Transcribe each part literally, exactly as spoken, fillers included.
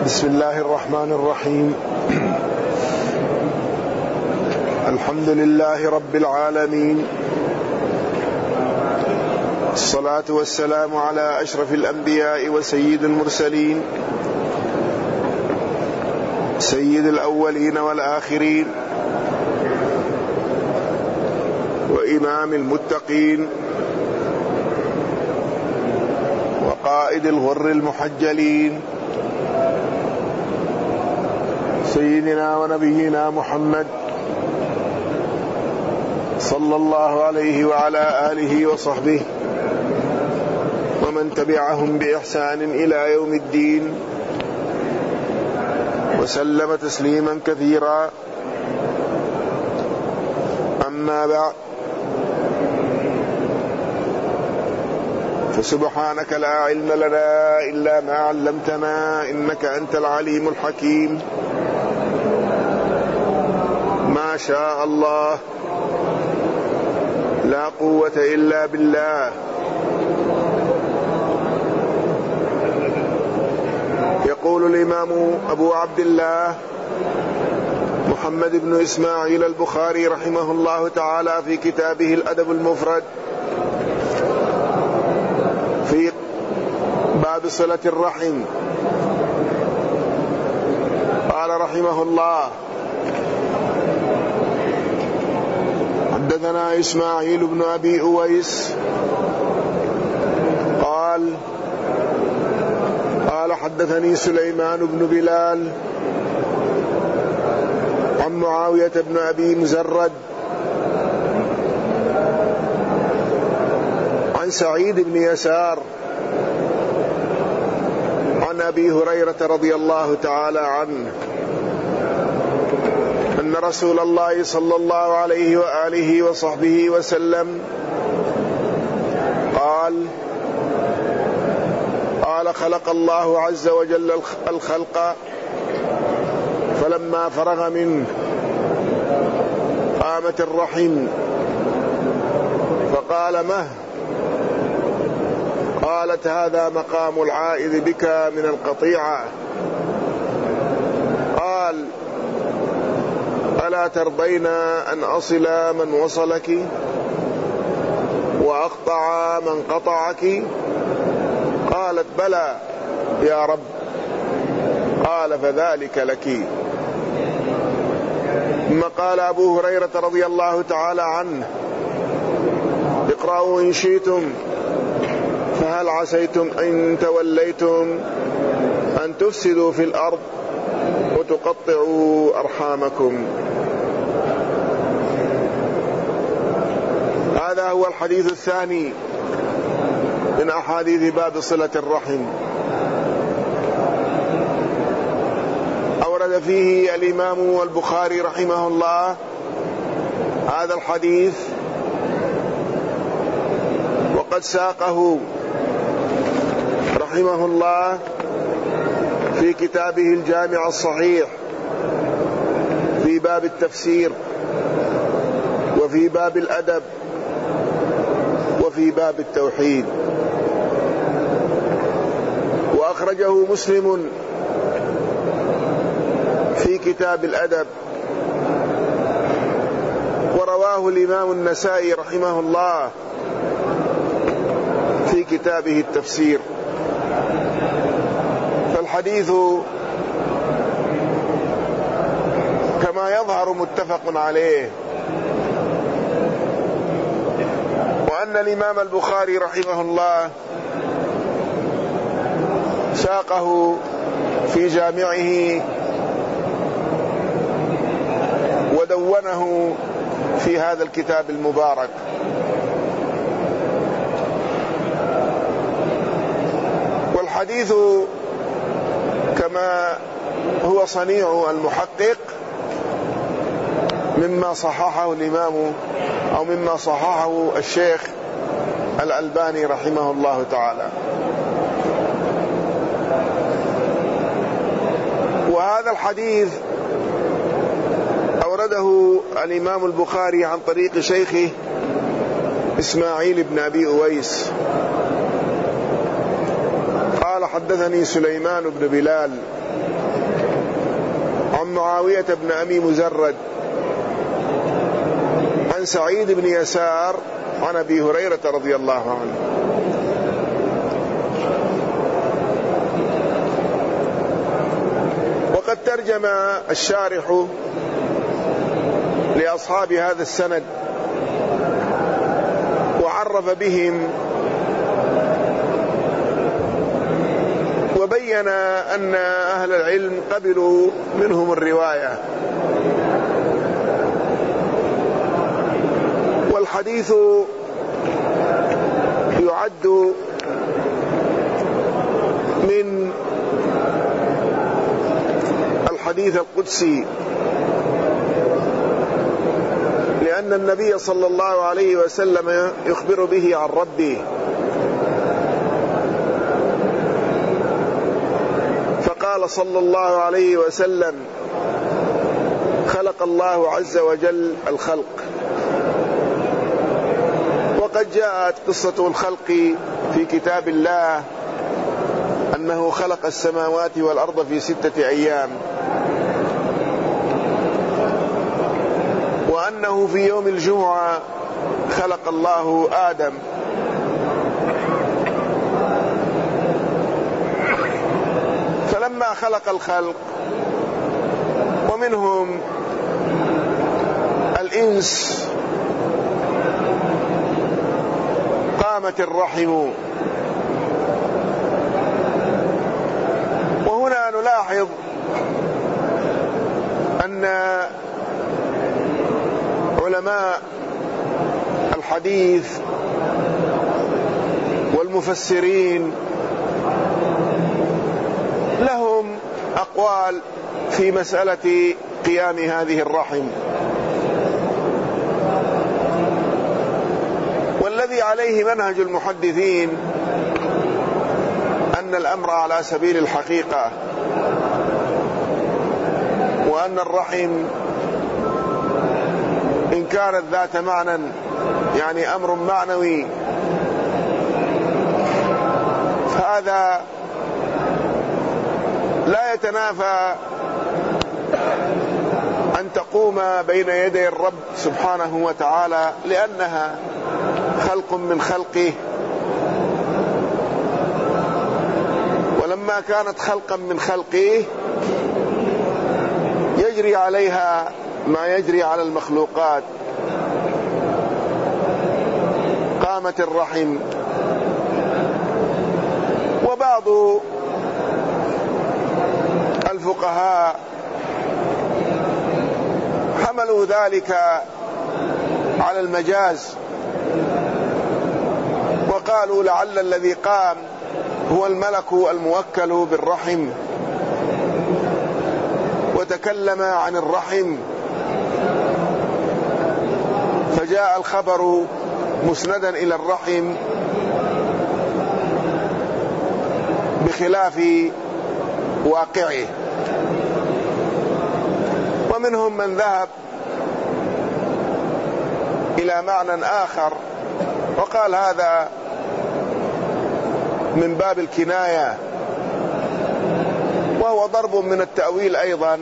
بسم الله الرحمن الرحيم. الحمد لله رب العالمين، الصلاة والسلام على أشرف الأنبياء وسيد المرسلين، سيد الأولين والآخرين، وإمام المتقين، وقائد الغر المحجلين، سيدنا ونبينا محمد صلى الله عليه وعلى آله وصحبه ومن تبعهم بإحسان إلى يوم الدين، وسلم تسليما كثيرا. أما بعد، فسبحانك لا علم لنا إلا ما علمتنا، إنك أنت العليم الحكيم. ما شاء الله، لا قوة إلا بالله. يقول الإمام أبو عبد الله محمد بن إسماعيل البخاري رحمه الله تعالى في كتابه الأدب المفرد في باب صلة الرحم، قال رحمه الله: حدثنا إسماعيل بن أبي أويس قال قال حدثني سليمان بن بلال عن معاوية بن أبي مزرد عن سعيد بن يسار عن أبي هريرة رضي الله تعالى عنه أن رسول الله صلى الله عليه وآله وصحبه وسلم قال قال خلق الله عز وجل الخلق، فلما فرغ منه قامت الرحم فقال: مه؟ قالت: هذا مقام العائذ بك من القطيعة. قال: ألا ترضين أن أصل من وصلك وأقطع من قطعك؟ قالت: بلى يا رب. قال: فذلك لك. ثم قال أبو هريرة رضي الله تعالى عنه: اقرأوا إن شئتم، فهل عسيتم إن توليتم أن تفسدوا في الأرض وتقطعوا أرحامكم. هذا هو الحديث الثاني من أحاديث باب صلة الرحم. أورد فيه الإمام البخاري رحمه الله هذا الحديث، وقد ساقه رحمه الله في كتابه الجامع الصحيح في باب التفسير، وفي باب الأدب، وفي باب التوحيد. وأخرجه مسلم في كتاب الأدب، ورواه الإمام النسائي رحمه الله في كتابه التفسير. فالحديث كما يظهر متفق عليه، وأن الإمام البخاري رحمه الله ساقه في جامعه ودونه في هذا الكتاب المبارك. والحديث كما هو صنيع المحقق مما صححه الإمام أو مما صححه الشيخ الألباني رحمه الله تعالى. وهذا الحديث أورده الإمام البخاري عن طريق شيخه إسماعيل بن أبي أويس قال: حدثني سليمان بن بلال معاوية بن أبي مزرد عن سعيد بن يسار عن أبي هريرة رضي الله عنه. وقد ترجم الشارح لأصحاب هذا السند وعرف بهم وبين أن أهل العلم قبلوا منهم الرواية، والحديث يعد من الحديث القدسي، لأن النبي صلى الله عليه وسلم يخبر به عن ربه، فقال صلى الله عليه وسلم: خلق الله عز وجل الخلق. وقد جاءت قصة الخلق في كتاب الله أنه خلق السماوات والأرض في ستة أيام، وأنه في يوم الجمعة خلق الله آدم، فلما خلق الخلق ومنهم الإنس قامت الرحم. وهنا نلاحظ أن علماء الحديث والمفسرين لهم أقوال في مسألة قيام هذه الرحم، والذي عليه منهج المحدثين أن الأمر على سبيل الحقيقة، وأن الرحم إن كانت ذات معنى يعني أمر معنوي فهذا لا يتنافى أن تقوم بين يدي الرب سبحانه وتعالى، لأنها خلق من خلقه، ولما كانت خلقا من خلقه يجري عليها ما يجري على المخلوقات. قامت الرحم. وبعض الفقهاء حملوا ذلك على المجاز، وقالوا لعل الذي قام هو الملك الموكل بالرحم وتكلم عن الرحم، فجاء الخبر مسندا إلى الرحم بخلاف واقعه. ومنهم من ذهب إلى معنى آخر وقال هذا من باب الكناية، وهو ضرب من التأويل أيضا،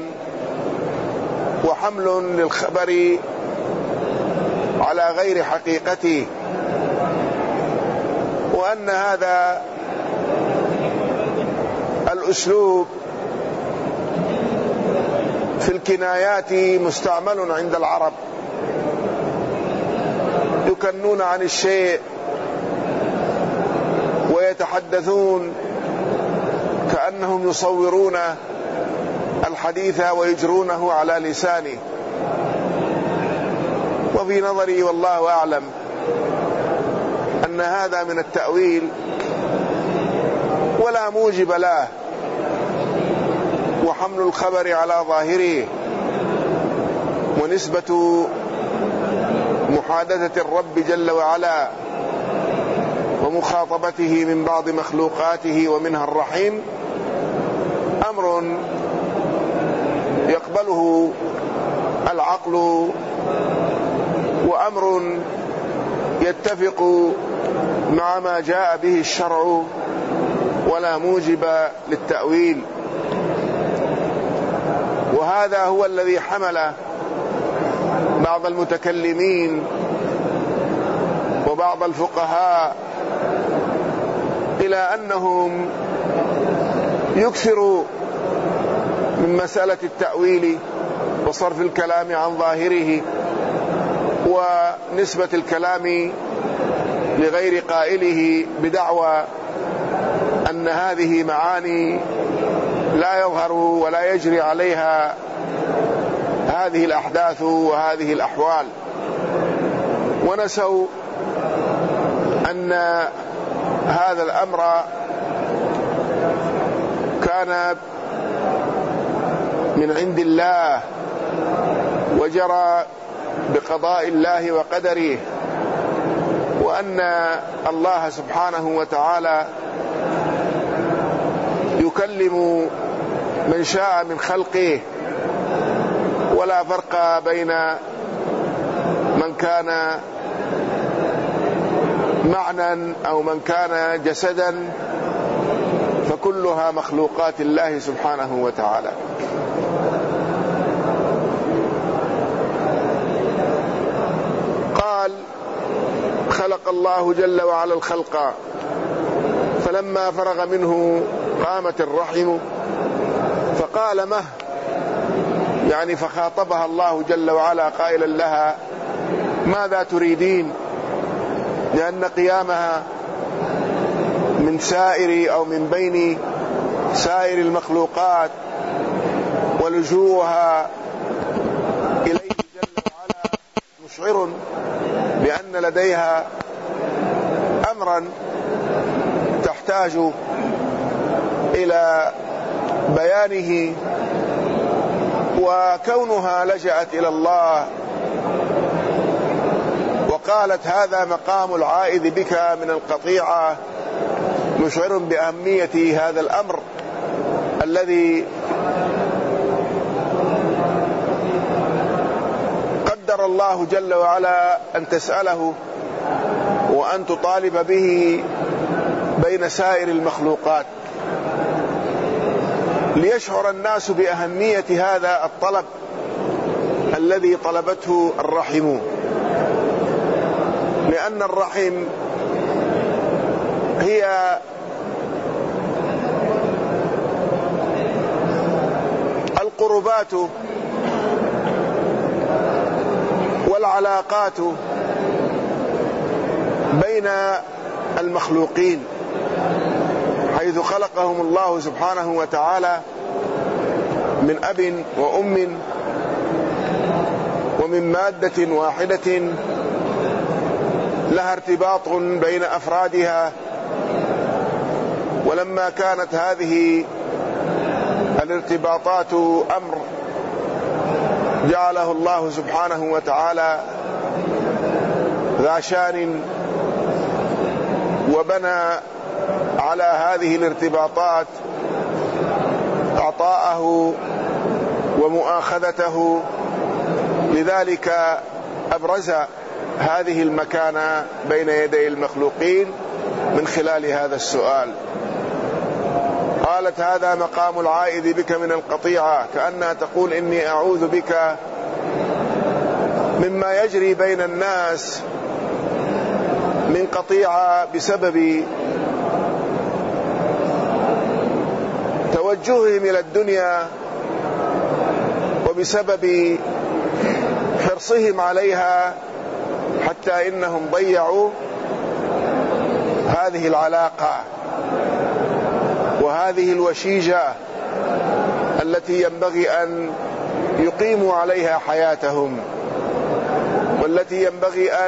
وحمل للخبر على غير حقيقته، وأن هذا الأسلوب في الكنايات مستعمل عند العرب، يكنون عن الشيء ويتحدثون كأنهم يصورون الحديث ويجرونه على لسانه. وفي نظري والله أعلم أن هذا من التأويل ولا موجب له، وحمل الخبر على ظاهره ونسبة محادثة الرب جل وعلا ومخاطبته من بعض مخلوقاته ومنها الرحيم أمر يقبله العقل، وأمر يتفق مع ما جاء به الشرع، ولا موجب للتأويل. وهذا هو الذي حمل بعض المتكلمين وبعض الفقهاء إلى أنهم يكثروا من مسألة التأويل وصرف الكلام عن ظاهره ونسبة الكلام لغير قائله بدعوى أن هذه معاني لا يظهر ولا يجري عليها هذه الأحداث وهذه الأحوال، ونسوا أن هذا الأمر كان من عند الله وجرى بقضاء الله وقدره، وأن الله سبحانه وتعالى يكلم من شاء من خلقه، ولا فرق بين من كان معنى أو من كان جسدا، فكلها مخلوقات الله سبحانه وتعالى. قال: خلق الله جل وعلا الخلق، فلما فرغ منه قامت الرحم فقال مه، يعني فخاطبها الله جل وعلا قائلا لها: ماذا تريدين؟ لأن قيامها من سائر أو من بين سائر المخلوقات ولجوءها إليه جل وعلا مشعر بأن لديها أمرا تحتاج إلى بيانه، وكونها لجأت إلى الله وقالت هذا مقام العائذ بك من القطيعة مشعر بأهمية هذا الأمر الذي قدر الله جل وعلا أن تسأله وأن تطالب به بين سائر المخلوقات، ليشعر الناس بأهمية هذا الطلب الذي طلبته الرحم، لأن الرحم هي القربات والعلاقات بين المخلوقين، حيث خلقهم الله سبحانه وتعالى من أب وأم ومن مادة واحدة لها ارتباط بين أفرادها. ولما كانت هذه الارتباطات أمر جعله الله سبحانه وتعالى ذا شان، وبنى على هذه الارتباطات عطاءه ومؤاخذته، لذلك أبرز هذه المكانة بين يدي المخلوقين من خلال هذا السؤال. قالت هذا مقام العائذ بك من القطيعة، كأنها تقول إني أعوذ بك مما يجري بين الناس من قطيعة بسبب توجههم إلى الدنيا وبسبب حرصهم عليها، حتى إنهم ضيعوا هذه العلاقة وهذه الوشيجة التي ينبغي أن يقيموا عليها حياتهم، والتي ينبغي أن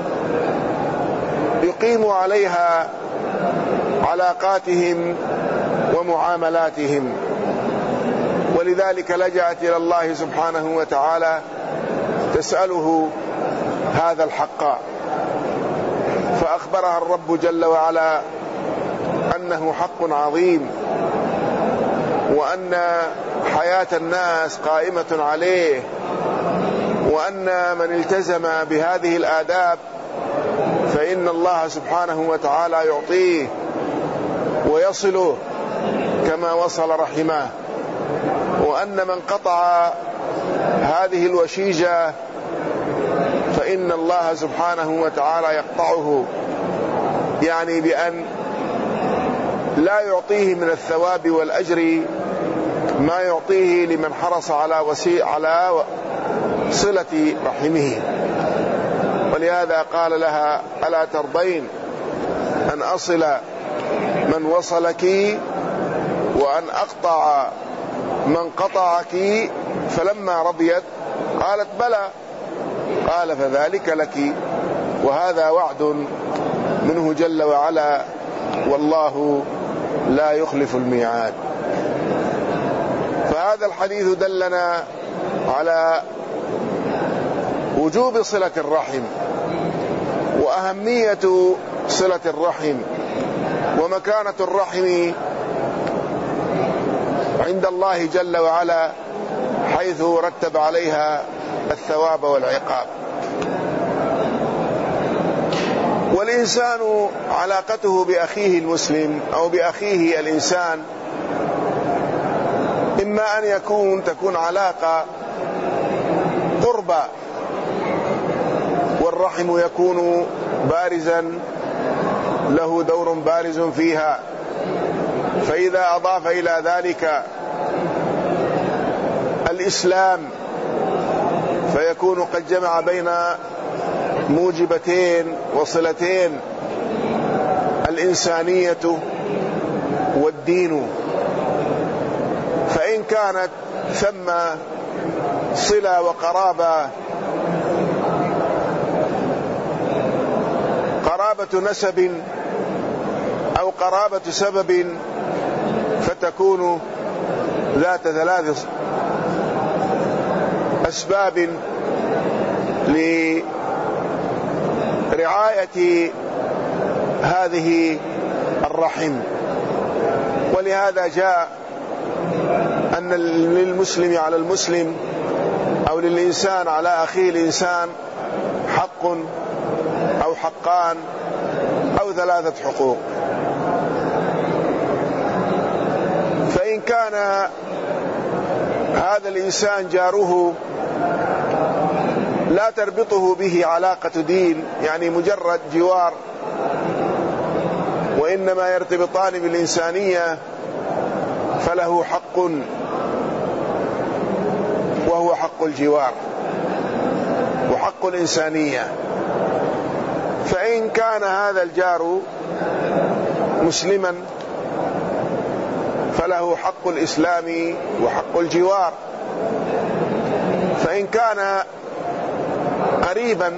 يقيموا عليها علاقاتهم ومعاملاتهم. ولذلك لجأت إلى الله سبحانه وتعالى تسأله هذا الحق، فأخبرها الرب جل وعلا أنه حق عظيم، وأن حياة الناس قائمة عليه، وأن من التزم بهذه الآداب فإن الله سبحانه وتعالى يعطيه ويصله كما وصل رحمه، وأن من قطع هذه الوشيجة فإن الله سبحانه وتعالى يقطعه، يعني بأن لا يعطيه من الثواب والأجر ما يعطيه لمن حرص على وسي على صلة رحمه. ولهذا قال لها: ألا ترضين أن أصل من وصلك وأن أقطع من قطعك؟ فلما رضيت قالت: بلى. قال: فذلك لك، وهذا وعد منه جل وعلا، والله لا يخلف الميعاد. فهذا الحديث دلنا على وجوب صلة الرحم وأهمية صلة الرحم ومكانة الرحم عند الله جل وعلا، حيث رتب عليها الثواب والعقاب. والإنسان علاقته بأخيه المسلم أو بأخيه الإنسان إما أن يكون تكون علاقة قربى، والرحم يكون بارزا له دور بارز فيها، فإذا أضاف إلى ذلك الإسلام فيكون قد جمع بين موجبتين وصلتين: الإنسانية والدين. فإن كانت ثم صلة وقرابة، قرابة نسب أو قرابة سبب، فتكون ذات ثلاث أسباب لرعاية هذه الرحم. ولهذا جاء أن للمسلم على المسلم أو للإنسان على أخيه الإنسان حق أو حقان أو ثلاثة حقوق. فإن كان هذا الإنسان جاره لا تربطه به علاقة دين، يعني مجرد جوار، وإنما يرتبطان بالإنسانية، فله حق وهو حق الجوار وحق الإنسانية. فإن كان هذا الجار مسلما فله حق الإسلام وحق الجوار. فإن كان قريبا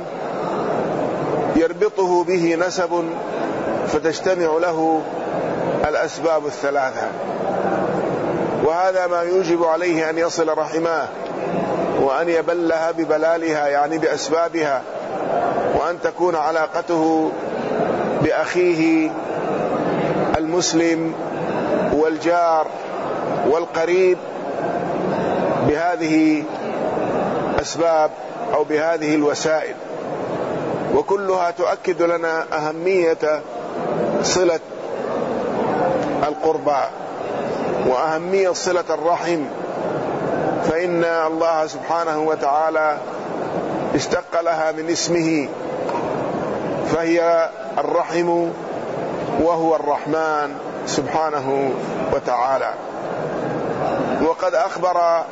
يربطه به نسب فتجتمع له الأسباب الثلاثة، وهذا ما يوجب عليه أن يصل رحمه وأن يبلها ببلالها، يعني بأسبابها، وأن تكون علاقته بأخيه المسلم والجار والقريب بهذه أسباب أو بهذه الوسائل، وكلها تؤكد لنا أهمية صلة القربى وأهمية صلة الرحم. فإن الله سبحانه وتعالى اشتق لها من اسمه، فهي الرحم وهو الرحمن سبحانه وتعالى. وقد أخبر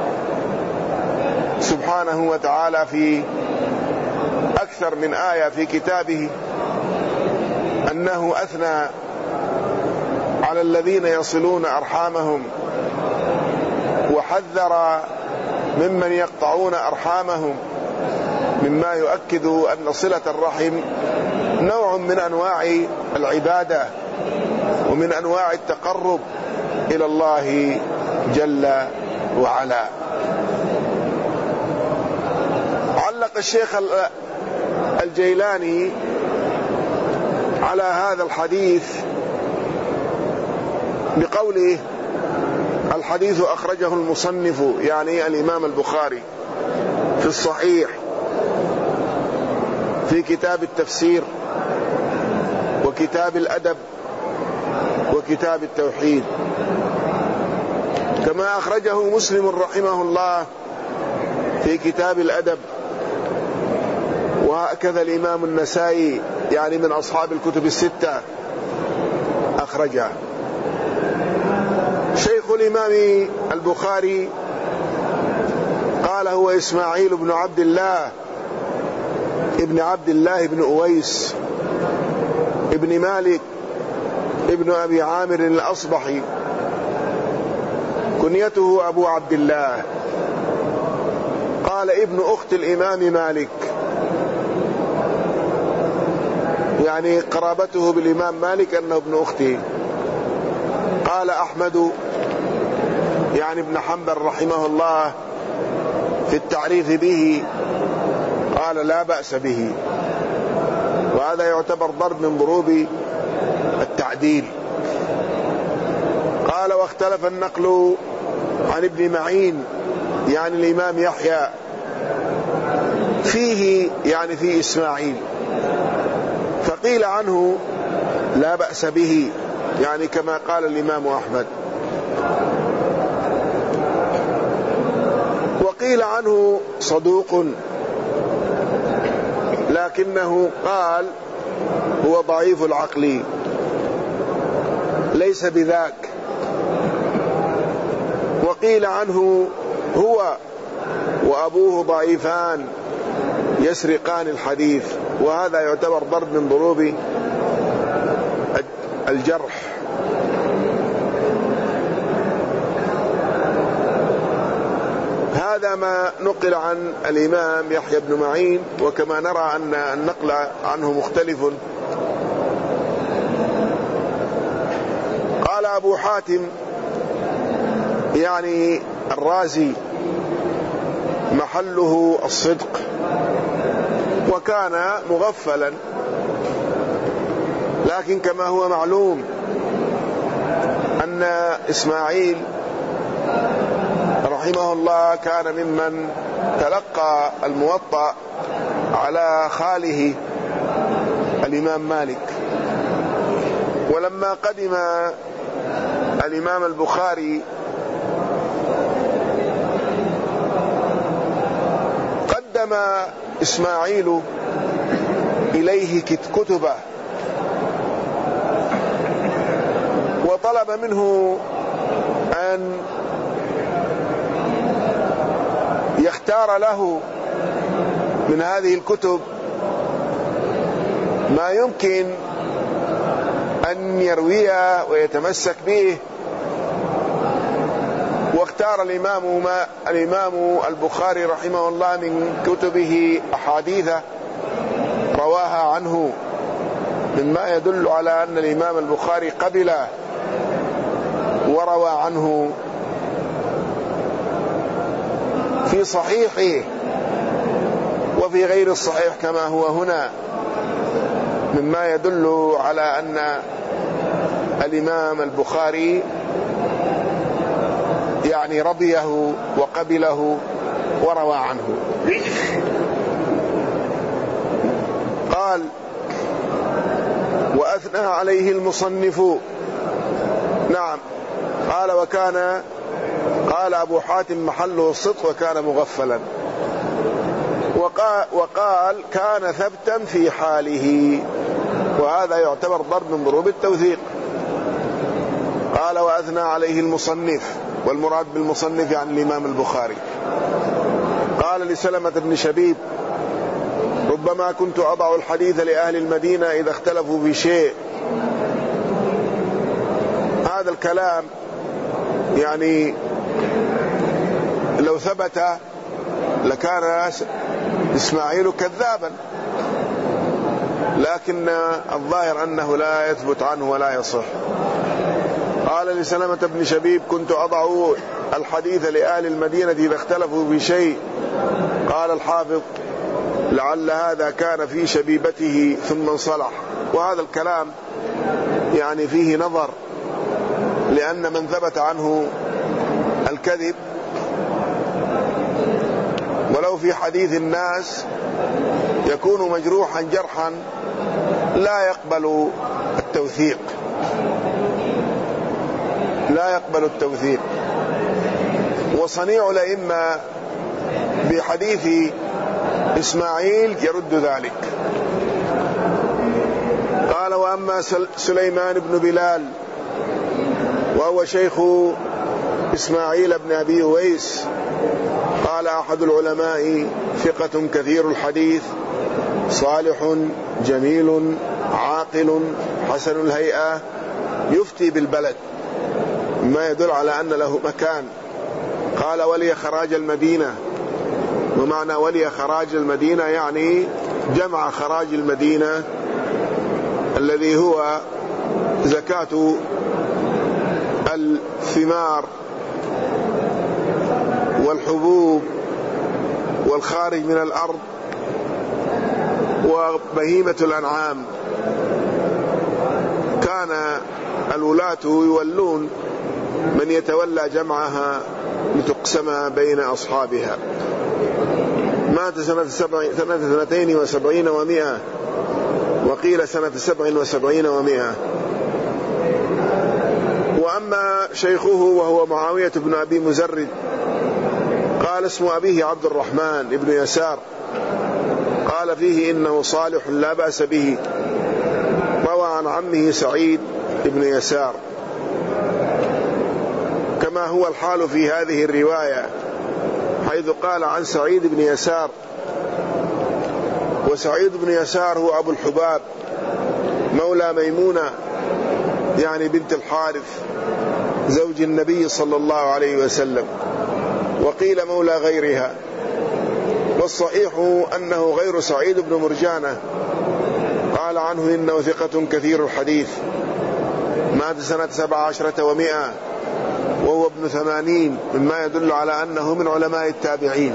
سبحانه وتعالى في أكثر من آية في كتابه أنه أثنى على الذين يصلون أرحامهم، وحذر ممن يقطعون أرحامهم، مما يؤكد أن صلة الرحم نوع من أنواع العبادة ومن أنواع التقرب إلى الله جل وعلا. علق الشيخ الجيلاني على هذا الحديث بقوله: الحديث أخرجه المصنف، يعني الإمام البخاري، في الصحيح في كتاب التفسير وكتاب الأدب وكتاب التوحيد. كما أخرجه مسلم رحمه الله في كتاب الأدب، وهكذا الإمام النسائي يعني من أصحاب الكتب الستة أخرجه. شيخ الإمام البخاري قال هو إسماعيل بن عبد الله ابن عبد الله بن أويس ابن مالك ابن أبي عامر الأصبحي، كنيته أبو عبد الله. قال ابن أخت الإمام مالك، يعني قرابته بالإمام مالك أنه ابن أخته. قال أحمد يعني ابن حنبل رحمه الله في التعريف به قال لا بأس به، وهذا يعتبر ضرب من ضروب التعديل. قال واختلف النقل عن ابن معين يعني الإمام يحيى فيه يعني في إسماعيل، فقيل عنه لا بأس به يعني كما قال الإمام أحمد، وقيل عنه صدوق لكنه قال هو ضعيف العقل ليس بذاك، وقيل عنه هو وأبوه ضعيفان يسرقان الحديث، وهذا يعتبر ضرب من ضروب الجرح. هذا ما نقل عن الإمام يحيى بن معين، وكما نرى أن النقل عنه مختلف. قال أبو حاتم يعني الرازي محله الصدق، وكان مغفلا، لكن كما هو معلوم أن إسماعيل رحمه الله كان ممن تلقى الموطأ على خاله الإمام مالك، ولما قدم الإمام البخاري قدم إسماعيل إليه كتبه وطلب منه أن يختار له من هذه الكتب ما يمكن أن يرويه ويتمسك به. واختار الإمام ما الإمام البخاري رحمه الله من كتبه أحاديث رواها عنه، مما يدل على أن الإمام البخاري قبل وروى عنه في صحيحه وفي غير الصحيح كما هو هنا، مما يدل على أن الإمام البخاري يعني رضيه وقبله وروى عنه. قال وأثنى عليه المصنف. نعم. قال وكان قال أبو حاتم محله الصدق وكان مغفلا، وقال, وقال كان ثبتا في حاله، وهذا يعتبر ضرب من ضروب التوثيق. قال وأثنى عليه المصنف، والمراد بالمصنف يعني الإمام البخاري. قال لسلمة بن شبيب ربما كنت أضع الحديث لأهل المدينة إذا اختلفوا في شيء. هذا الكلام يعني لو ثبت لكان إسماعيل كذابا، لكن الظاهر أنه لا يثبت عنه ولا يصح. قال لسلمة بن شبيب كنت أضع الحديث لأهل المدينة إذا اختلفوا في شيء. قال الحافظ لعل هذا كان في شبيبته ثم انصلح. وهذا الكلام يعني فيه نظر، لأن من ثبت عنه الكذب ولو في حديث الناس يكون مجروحا جرحا لا يقبل التوثيق لا يقبل التوثيق وصنيع الأئمة بحديث إسماعيل يرد ذلك. قال: وأما سليمان بن بلال وهو شيخ إسماعيل بن أبي أويس، قال أحد العلماء: ثقة كثير الحديث، صالح جميل عاقل حسن الهيئة، يفتي بالبلد، ما يدل على أن له مكان. قال: ولي خراج المدينة. ومعنى ولي خراج المدينة يعني جمع خراج المدينة الذي هو زكاة الثمار والحبوب والخارج من الأرض وبهيمة الأنعام. كان الولاة يولون من يتولى جمعها لتقسم بين أصحابها. مات سنة سنة اثنتين وسبعين ومئة، وقيل سنة سبع وسبعين ومئة. وأما شيخه وهو معاوية بن أبي مزرد، قال: اسم أبيه عبد الرحمن بن يسار، قال فيه إنه صالح لا بأس به. روى عن عمه سعيد بن يسار، كما هو الحال في هذه الرواية، حيث قال عن سعيد بن يسار. وسعيد بن يسار هو أبو الحباب مولى ميمونة يعني بنت الحارث زوج النبي صلى الله عليه وسلم، وقيل مولى غيرها. والصحيح أنه غير سعيد بن مرجانة، قال عنه إنه ثقة كثير الحديث. مات سنة سبع عشرة ومئة وهو ابن ثمانين، مما يدل على أنه من علماء التابعين.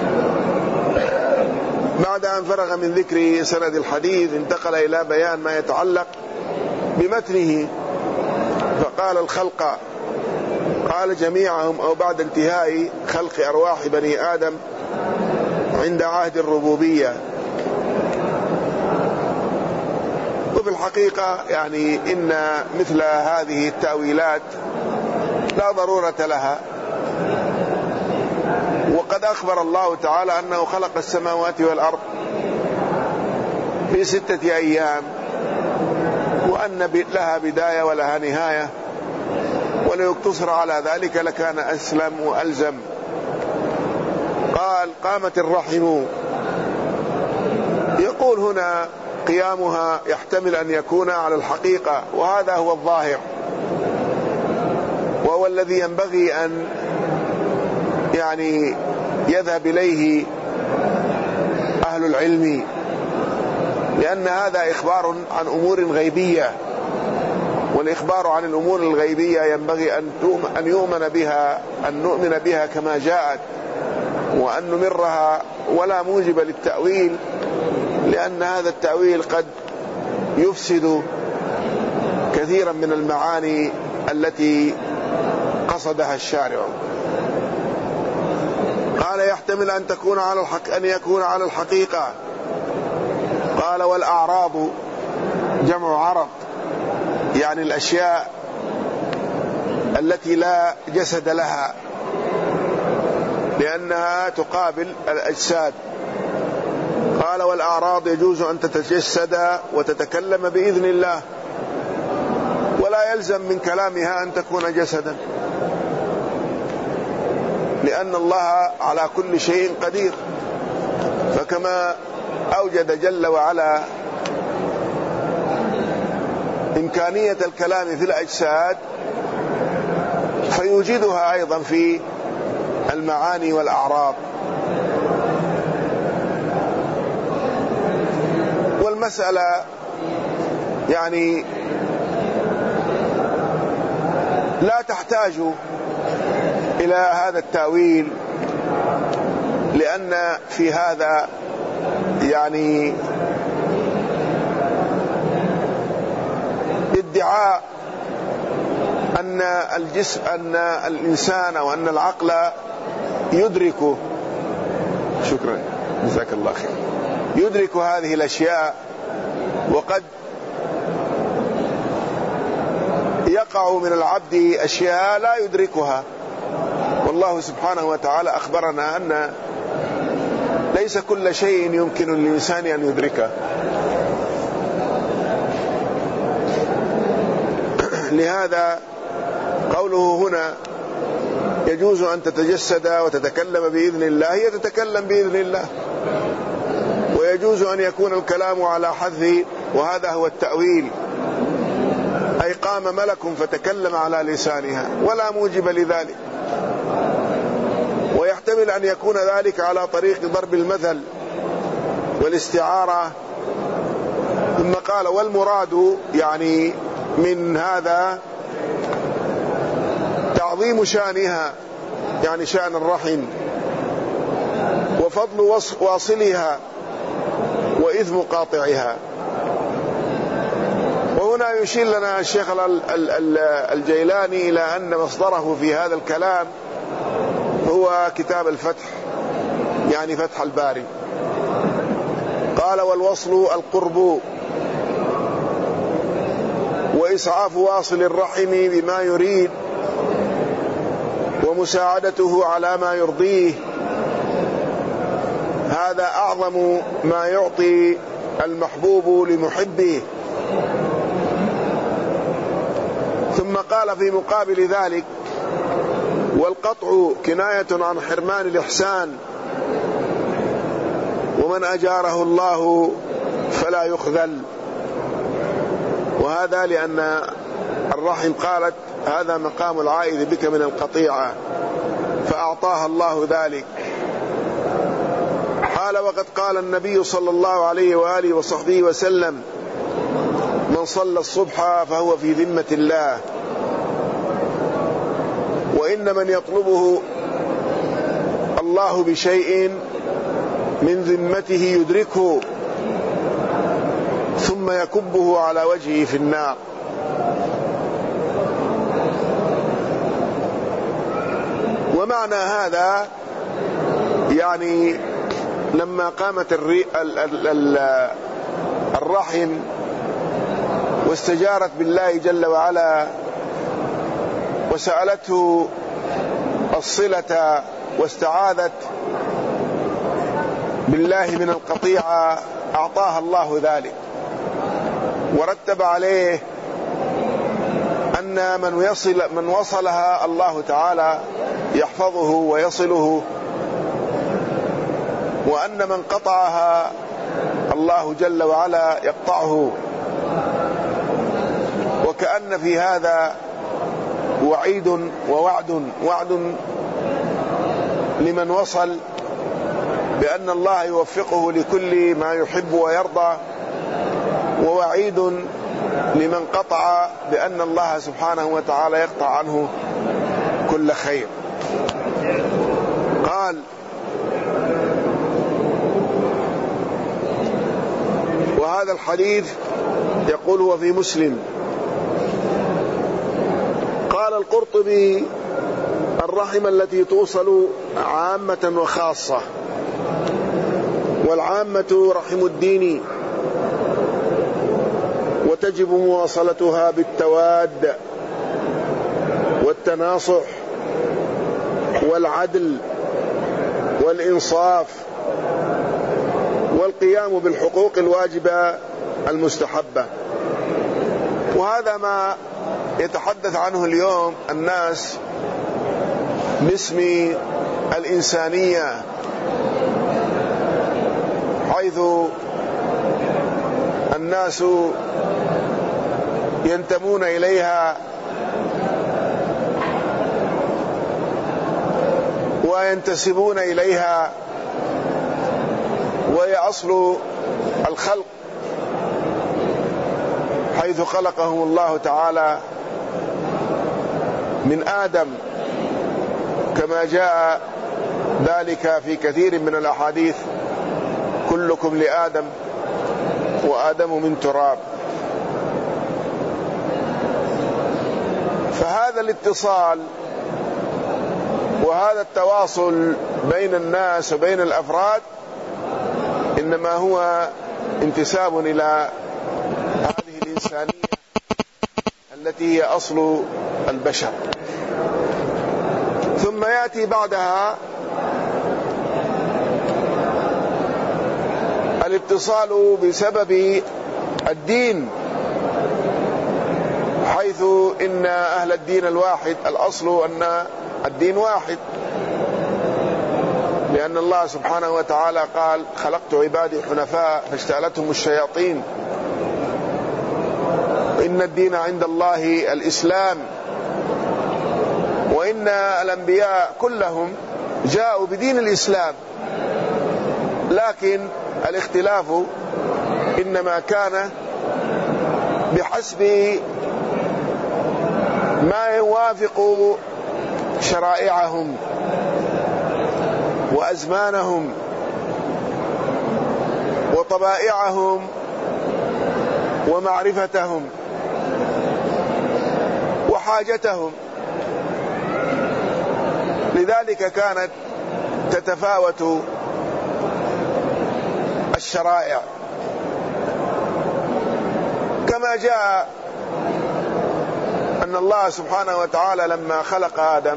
بعد أن فرغ من ذكر سند الحديث انتقل إلى بيان ما يتعلق بمتنه، فقال: الخلق، قال: جميعهم أو بعد انتهاء خلق أرواح بني آدم عند عهد الربوبية. وفي الحقيقة يعني إن مثل هذه التأويلات لا ضرورة لها، وقد أخبر الله تعالى أنه خلق السماوات والأرض في ستة أيام، وأن لها بداية ولها نهاية، ولو يقتصر على ذلك لكان أسلم وألزم. قال: قامت الرحم، يقول هنا قيامها يحتمل أن يكون على الحقيقة، وهذا هو الظاهر، وهو الذي ينبغي أن يعني يذهب إليه أهل العلم، لأن هذا إخبار عن أمور غيبية، والإخبار عن الأمور الغيبية ينبغي أن يؤمن بها، أن نؤمن بها كما جاءت، وأن نمرها ولا موجب للتأويل، لأن هذا التأويل قد يفسد كثيرا من المعاني التي قصدها الشارع. قال: يحتمل أن تكون على الحق أن يكون على الحقيقة. قال: والأعراض جمع عرض، يعني الأشياء التي لا جسد لها، لأنها تقابل الأجساد. قال: والأعراض يجوز أن تتجسد وتتكلم بإذن الله، ولا يلزم من كلامها أن تكون جسدا، لأن الله على كل شيء قدير. فكما أوجد جل وعلا إمكانية الكلام في الأجساد، فيوجدها أيضا في المعاني والأعراض. والمسألة يعني لا تحتاج إلى هذا التأويل، لأن في هذا يعني ادعاء أن الجسم أن الإنسان أو أن العقل يدرك، شكرا جزاك الله خير، يدرك هذه الأشياء، وقد يقع من العبد أشياء لا يدركها، والله سبحانه وتعالى أخبرنا أن ليس كل شيء يمكن للإنسان أن يدركه. لهذا قوله هنا يجوز أن تتجسد وتتكلم بإذن الله، هي تتكلم بإذن الله، ويجوز أن يكون الكلام على حذف، وهذا هو التأويل، أي قام ملك فتكلم على لسانها ولا موجب لذلك. ويحتمل أن يكون ذلك على طريق ضرب المثل والاستعارة. ثم قال والمراد يعني من هذا تعظيم شانها، يعني شأن الرحم، وفضل واصلها وإثم قاطعها. وهنا يشير لنا الشيخ الجيلاني إلى أن مصدره في هذا الكلام هو كتاب الفتح، يعني فتح الباري. قال والوصل القرب وإسعاف واصل الرحم بما يريد ومساعدته على ما يرضيه، هذا أعظم ما يعطي المحبوب لمحبه. ثم قال في مقابل ذلك والقطع كناية عن حرمان الإحسان، ومن أجاره الله فلا يخذل. وهذا لأن الرحم قالت هذا مقام العائذ بك من القطيعة، فأعطاها الله ذلك. قال وقد قال النبي صلى الله عليه وآله وصحبه وسلم من صلى الصبح فهو في ذمة الله، وإن من يطلبه الله بشيء من ذمته يدركه ثم يكبه على وجهه في النار. ومعنى هذا يعني لما قامت الرحم واستجارت بالله جل وعلا وسألته الصلة واستعاذت بالله من القطيعة، أعطاها الله ذلك، ورتب عليه أن من يصل من وصلها الله تعالى يحفظه ويصله، وأن من قطعها الله جل وعلا يقطعه. وكأن في هذا وعيد ووعد، وعد لمن وصل بأن الله يوفقه لكل ما يحب ويرضى، ووعيد لمن قطع بأن الله سبحانه وتعالى يقطع عنه كل خير. قال وهذا الحديث يقول هو في مسلم. قال القرطبي الرحم التي توصل عامة وخاصة، والعامة رحم الدين، وتجب مواصلتها بالتواد والتناصح والعدل والإنصاف والقيام بالحقوق الواجبة المستحبة. وهذا ما يتحدث عنه اليوم الناس باسم الإنسانية، حيث الناس ينتمون إليها وينتسبون إليها، وهي أصل الخلق، حيث خلقهم الله تعالى من آدم، كما جاء ذلك في كثير من الأحاديث: كلكم لآدم وآدم من تراب. فهذا الاتصال وهذا التواصل بين الناس وبين الأفراد إنما هو انتساب إلى هذه الإنسانية التي هي أصل البشر. ثم يأتي بعدها الاتصال بسبب الدين، حيث إن أهل الدين الواحد الأصل أن الدين واحد، لأن الله سبحانه وتعالى قال: خلقت عبادي حنفاء فاجتالتهم الشياطين، إن الدين عند الله الإسلام، وإن الأنبياء كلهم جاءوا بدين الإسلام، لكن الاختلاف إنما كان بحسب ما يوافق شرائعهم وأزمانهم وطبائعهم ومعرفتهم وحاجتهم، لذلك كانت تتفاوت الشرائع. كما جاء أن الله سبحانه وتعالى لما خلق آدم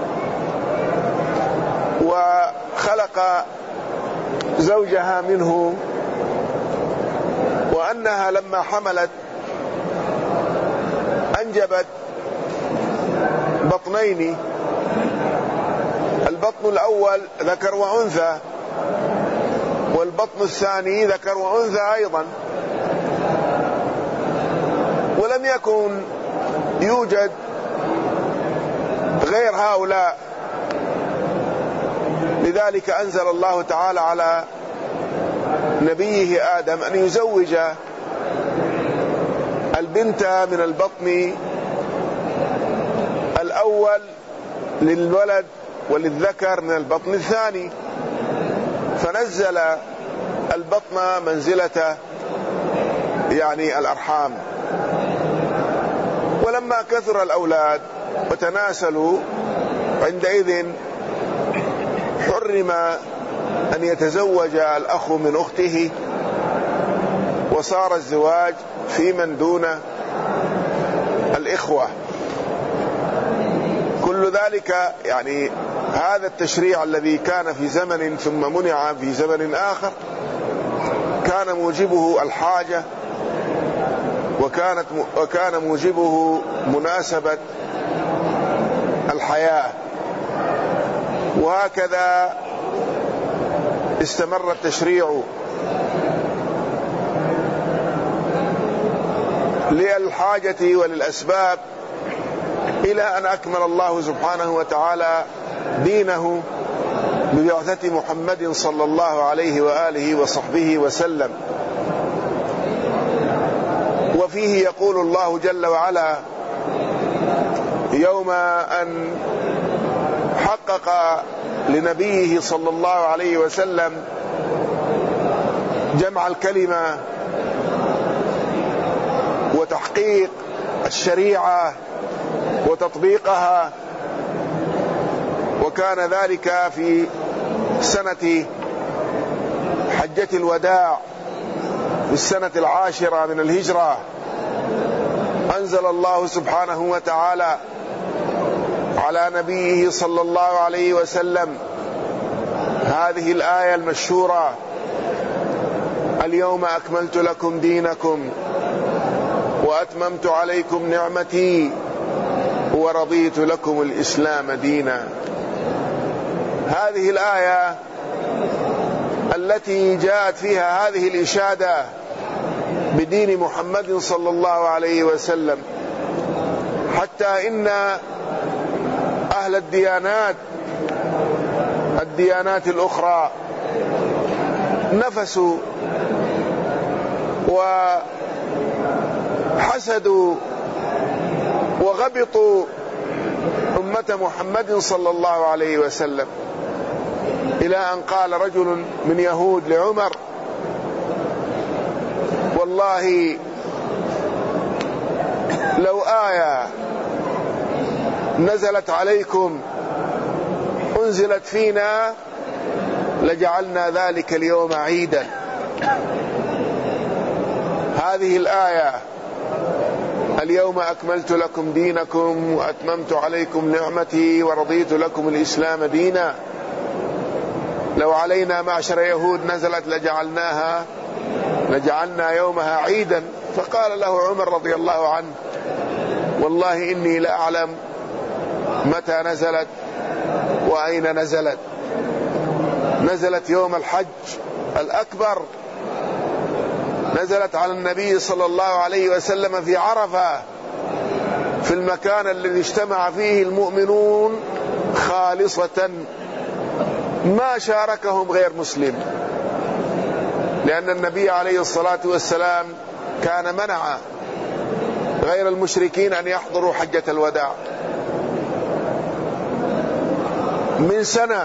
وخلق زوجها منه، وأنها لما حملت أنجبت بطنين، البطن الأول ذكر وأنثى، والبطن الثاني ذكر وأنثى أيضا، ولم يكن يوجد غير هؤلاء. لذلك أنزل الله تعالى على نبيه آدم أن يزوج البنت من البطن الأول للولد وللذكر من البطن الثاني، فنزل البطن منزلة يعني الأرحام. ولما كثر الأولاد وتناسلوا عندئذ حرم أن يتزوج الأخ من أخته، وصار الزواج في من دون الإخوة. كل ذلك يعني هذا التشريع الذي كان في زمن ثم منع في زمن آخر كان موجبه الحاجة، وكانت وكان موجبه مناسبة الحياة، وهكذا استمر التشريع للحاجة وللأسباب إلى أن أكمل الله سبحانه وتعالى دينه ببعثة محمد صلى الله عليه وآله وصحبه وسلم. وفيه يقول الله جل وعلا يوم أن حقق لنبيه صلى الله عليه وسلم جمع الكلمة وتحقيق الشريعة وتطبيقها، وكان ذلك في سنة حجة الوداع في السنة العاشرة من الهجرة. أنزل الله سبحانه وتعالى على نبيه صلى الله عليه وسلم هذه الآية المشهورة: اليوم أكملت لكم دينكم وأتممت عليكم نعمتي ورضيت لكم الإسلام دينا. هذه الآية التي جاءت فيها هذه الإشادة بدين محمد صلى الله عليه وسلم، حتى إن أهل الديانات الديانات الأخرى نفسوا وحسدوا وغبطوا أمة محمد صلى الله عليه وسلم، إلى أن قال رجل من يهود لعمر: والله لو آية نزلت عليكم أنزلت فينا لجعلنا ذلك اليوم عيدا. هذه الآية اليوم أكملت لكم دينكم وأتممت عليكم نعمتي ورضيت لكم الإسلام دينا. لو علينا معشر يهود نزلت لجعلناها لجعلنا يومها عيدا. فقال له عمر رضي الله عنه: والله إني لا أعلم متى نزلت وأين نزلت. نزلت يوم الحج الأكبر، نزلت على النبي صلى الله عليه وسلم في عرفة، في المكان الذي اجتمع فيه المؤمنون خالصة، ما شاركهم غير مسلم، لأن النبي عليه الصلاة والسلام كان منع غير المشركين أن يحضروا حجة الوداع. من سنة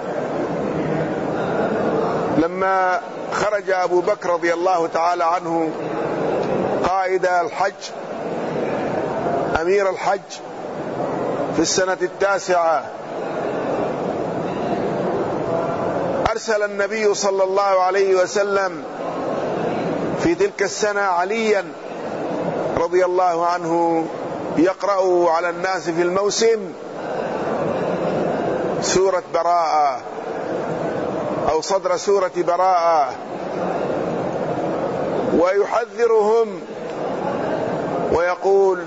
لما خرج أبو بكر رضي الله تعالى عنه قائد الحج أمير الحج في السنة التاسعة، أرسل النبي صلى الله عليه وسلم في تلك السنة عليا رضي الله عنه يقرأ على الناس في الموسم سورة براءة أو صدر سورة براءة، ويحذرهم ويقول: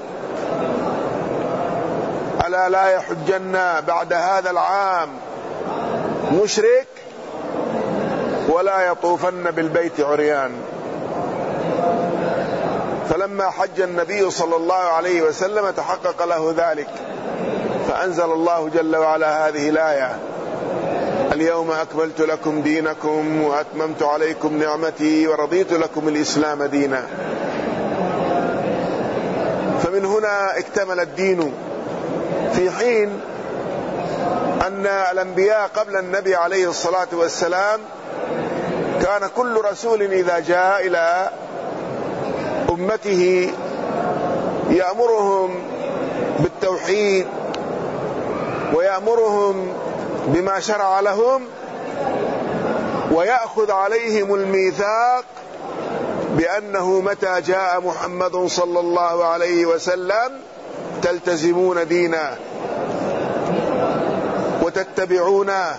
ألا لا يحجن بعد هذا العام مشرك ولا يطوفن بالبيت عريان. فلما حج النبي صلى الله عليه وسلم تحقق له ذلك، فأنزل الله جل وعلا هذه الآية: اليوم أكملت لكم دينكم وأتممت عليكم نعمتي ورضيت لكم الإسلام دينا. فمن هنا اكتمل الدين، في حين أن الأنبياء قبل النبي عليه الصلاة والسلام كان كل رسول إذا جاء إلى أمته يأمرهم بالتوحيد ويأمرهم بما شرع لهم، ويأخذ عليهم الميثاق بأنه متى جاء محمد صلى الله عليه وسلم تلتزمون دينه وتتبعونه،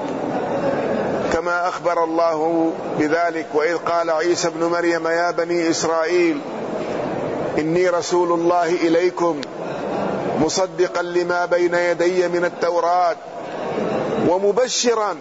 كما أخبر الله بذلك: وإذ قال عيسى ابن مريم يا بني إسرائيل إني رسول الله إليكم مصدقا لما بين يدي من التوراة ومبشرا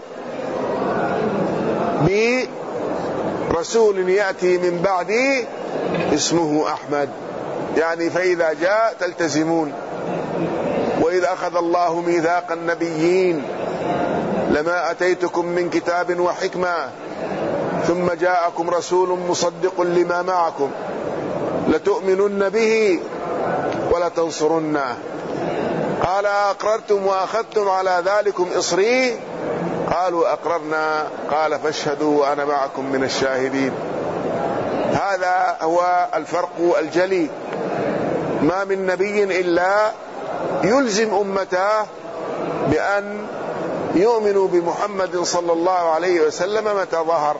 برسول يأتي من بعدي اسمه أحمد، يعني فإذا جاء تلتزمون. وإذ أخذ الله ميثاق النبيين لما أتيتكم من كتاب وحكمة ثم جاءكم رسول مصدق لما معكم لتؤمنن به ولتنصرنه. قال: أقررتم وأخذتم على ذلكم إصري؟ قالوا: أقررنا. قال: فاشهدوا وأنا معكم من الشاهدين. هذا هو الفرق الجلي، ما من نبي إلا يلزم أمته بأن يؤمنوا بمحمد صلى الله عليه وسلم متى ظهر.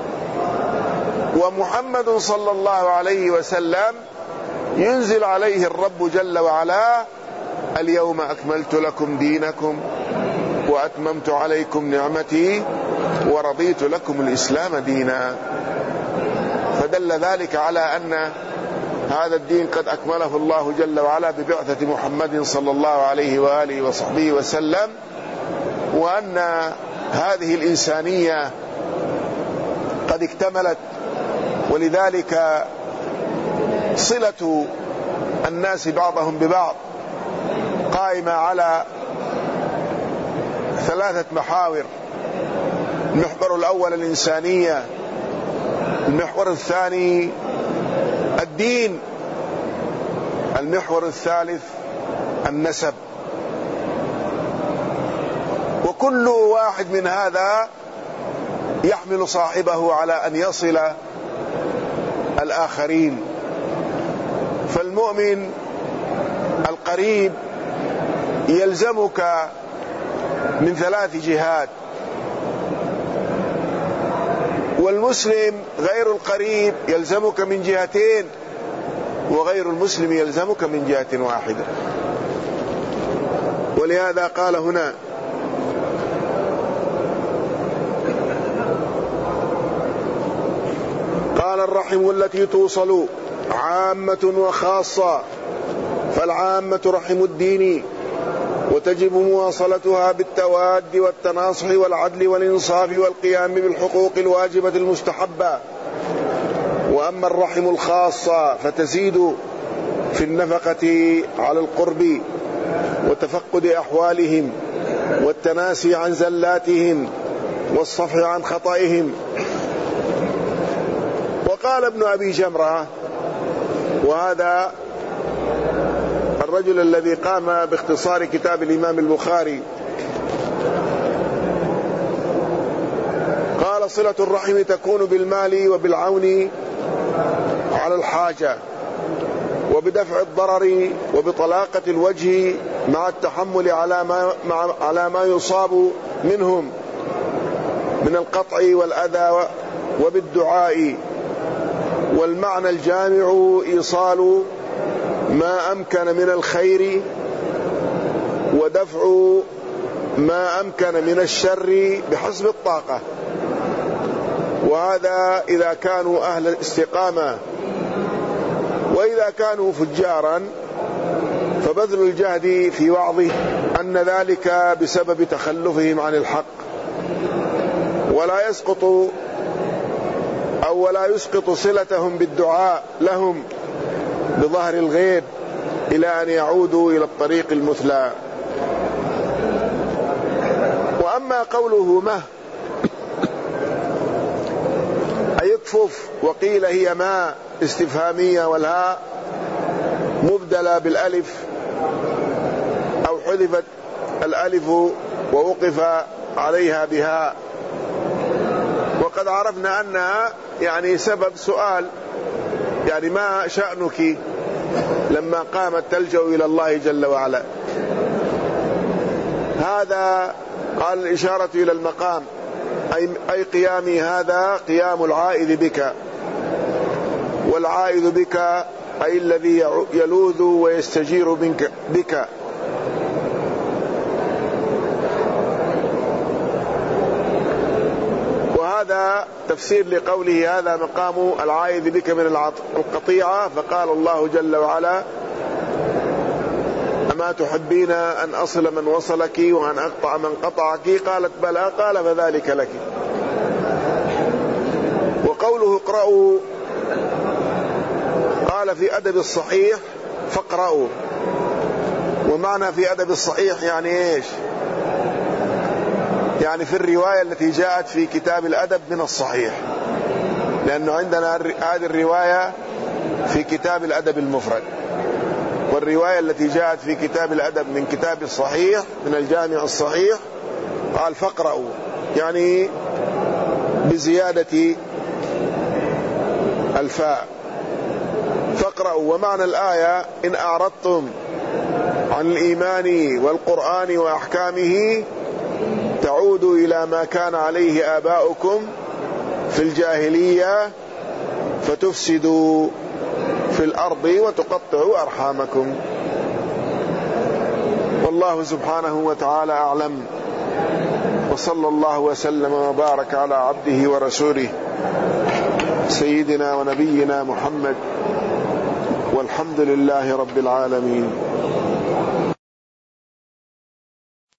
ومحمد صلى الله عليه وسلم ينزل عليه الرب جل وعلا: اليوم أكملت لكم دينكم وأتممت عليكم نعمتي ورضيت لكم الإسلام دينا. فدل ذلك على أن هذا الدين قد أكمله الله جل وعلا ببعثة محمد صلى الله عليه وآله وصحبه وسلم، وأن هذه الإنسانية قد اكتملت. ولذلك صلة الناس بعضهم ببعض قائمة على ثلاثة محاور: المحور الأول الإنسانية، المحور الثاني الدين، المحور الثالث النسب. وكل واحد من هذا يحمل صاحبه على أن يصل الآخرين. فالمؤمن القريب يلزمك من ثلاث جهات، والمسلم غير القريب يلزمك من جهتين: وغير المسلم يلزمك من جهة واحدة. ولهذا قال هنا: قال: الرحم التي توصل عامة وخاصة، فالعامة رحم الدين، وتجب مواصلتها بالتواد والتناصح والعدل والإنصاف والقيام بالحقوق الواجبة المستحبة. وأما الرحم الخاصة فتزيد في النفقة على القرب وتفقد أحوالهم والتناسي عن زلاتهم والصفح عن خطئهم. وقال ابن أبي جمرة، وهذا الرجل الذي قام باختصار كتاب الإمام البخاري، قال: صلة الرحم تكون بالمال وبالعون على الحاجة وبدفع الضرر وبطلاقة الوجه مع التحمل على ما, مع على ما يصاب منهم من القطع والأذى وبالدعاء. والمعنى الجامع إيصال ما أمكن من الخير ودفع ما أمكن من الشر بحسب الطاقة. وهذا إذا كانوا أهل الاستقامة، وإذا كانوا فجارا فبذل الجهد في وعظه أن ذلك بسبب تخلفهم عن الحق، ولا يسقط أو ولا يسقط صلتهم بالدعاء لهم بظهر الغيب إلى أن يعودوا إلى الطريق المثلى. وأما قوله مه أي اكفف، وقيل هي ما استفهامية والهاء مبدلة بالألف أو حذفت الألف ووقف عليها بها. وقد عرفنا أنها يعني سبب سؤال، يعني ما شأنك لما قامت تلجأ إلى الله جل وعلا. هذا قال الإشارة إلى المقام، أي, أي قيامي هذا قيام العائذ بك، والعائذ بك أي الذي يلوذ ويستجير منك بك. وهذا تفسير لقوله هذا مقام العائذ بك من القطيعة. فقال الله جل وعلا: أما تحبين أن أصل من وصلك وأن أقطع من قطعك؟ قالت: بلى. قال: فذلك لك. وقوله اقرأوا قال في أدب الصحيح فاقرأوا. ومعنى في أدب الصحيح يعني إيش؟ يعني في الرواية التي جاءت في كتاب الأدب من الصحيح، لأنه عندنا هذه الرواية في كتاب الأدب المفرد، والرواية التي جاءت في كتاب الأدب من كتاب الصحيح من الجامع الصحيح قال فاقرأوا، يعني بزيادة الفاء فاقرأوا. ومعنى الآية: إن أعرضتم عن الإيمان والقرآن وأحكامه تعودوا إلى ما كان عليه آباؤكم في الجاهلية فتفسدوا في الأرض وتقطعوا أرحامكم. والله سبحانه وتعالى أعلم، وصلى الله وسلم وبارك على عبده ورسوله سيدنا ونبينا محمد، والحمد لله رب العالمين.